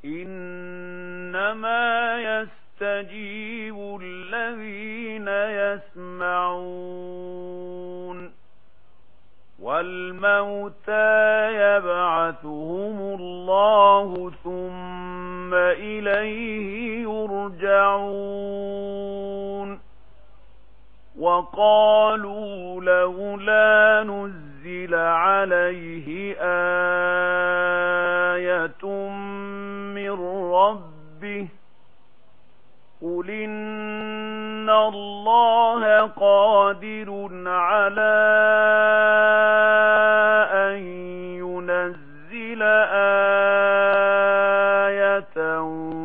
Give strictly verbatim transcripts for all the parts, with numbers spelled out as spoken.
إنما يستجيب الذين يسمعون والموتى يبعثهم الله ثم إليه يرجعون وقالوا لولا نزل عليه آية من ربه قل إن الله قادر على أن ينزل آية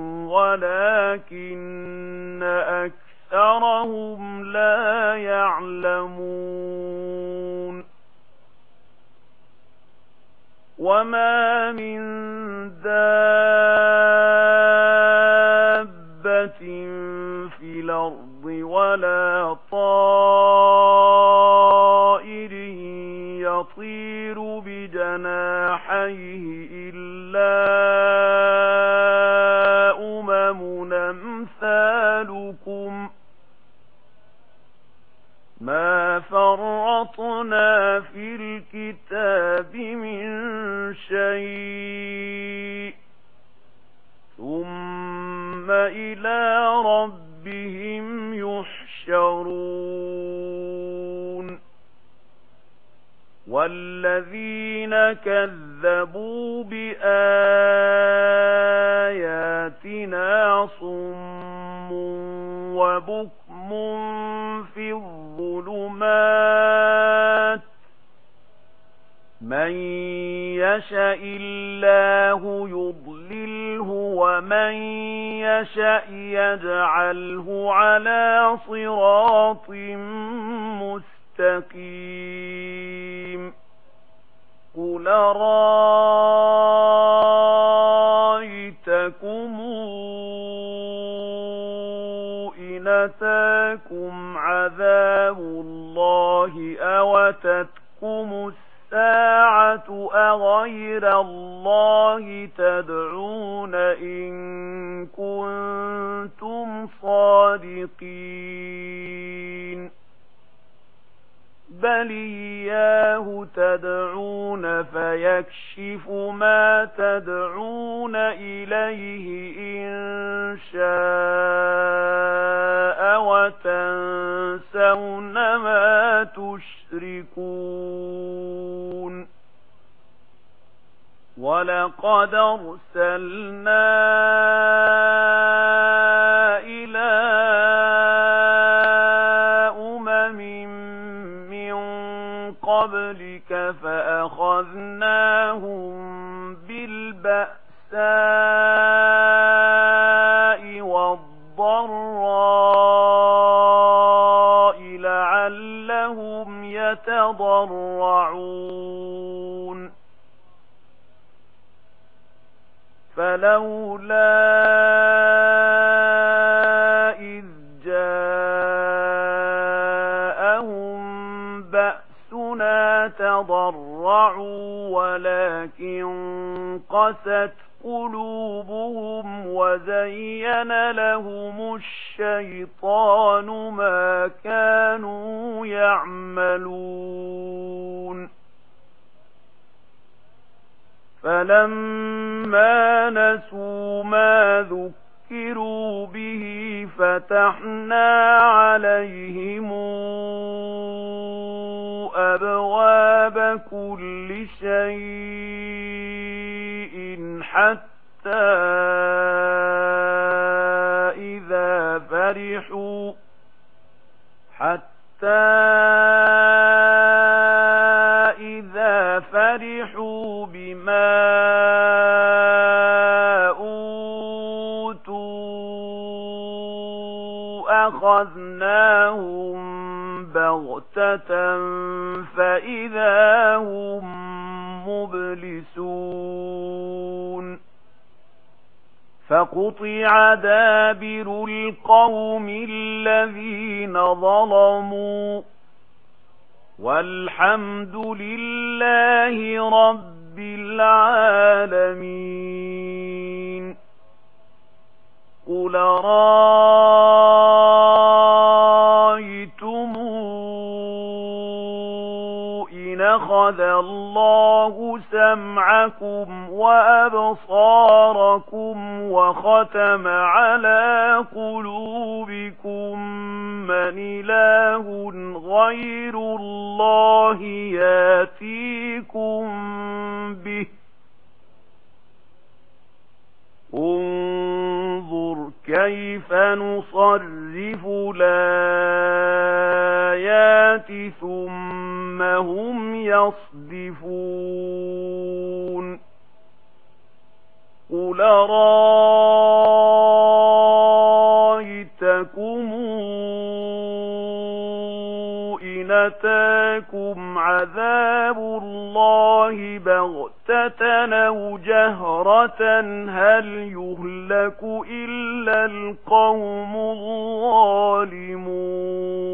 ولكن أكثرهم لا يعلمون وما من دابة في الأرض ولا طائر يطير بجناحيه إلا أمم أمثالكم ما فرطنا في الكتاب من شيء ثم إلى ربهم يحشرون والذين كذبوا بآياتنا صم وبكم في الظلمات من يشاء الله يضلله ومن يشاء يجعله على صراط مستقيم قل رأيتكم إن أتاكم عذاب الله أو أتتكم الساعة أغير الله تدعون إن كنتم صادقين بل إياه تدعون فيكشف ما تدعون إليه إن شاء وتنسون ما تشركون ولقد أرسلنا إلى أمم من قبلك فأخذناهم بالبأساء والضراء لعلهم يتضرعون فلولا إذ جاءهم بأسنا تضرعوا ولكن قست قلوبهم وزين لهم الشيطان ما كانوا يعملون فلما نسوا ما ذكروا به فتحنا عليهم أبواب كل شيء حتى إذا فرحوا حتى إذا فرحوا بما أوتوا أخذناهم بغتة فإذا هم مبلسون فقطع دابر القوم الذين ظلموا والحمد لله رب العالمين. رأيتم إن أخذ الله سمعكم وأبصاركم وختم على قلوبكم من إله غير الله ياتيكم به انظر كيف نصرف الآيات ثم هم يصدفون قل رأيتكم إن أتاكم عذاب الله بغتة أو جهرة هل يهلك إلا القوم الظالمون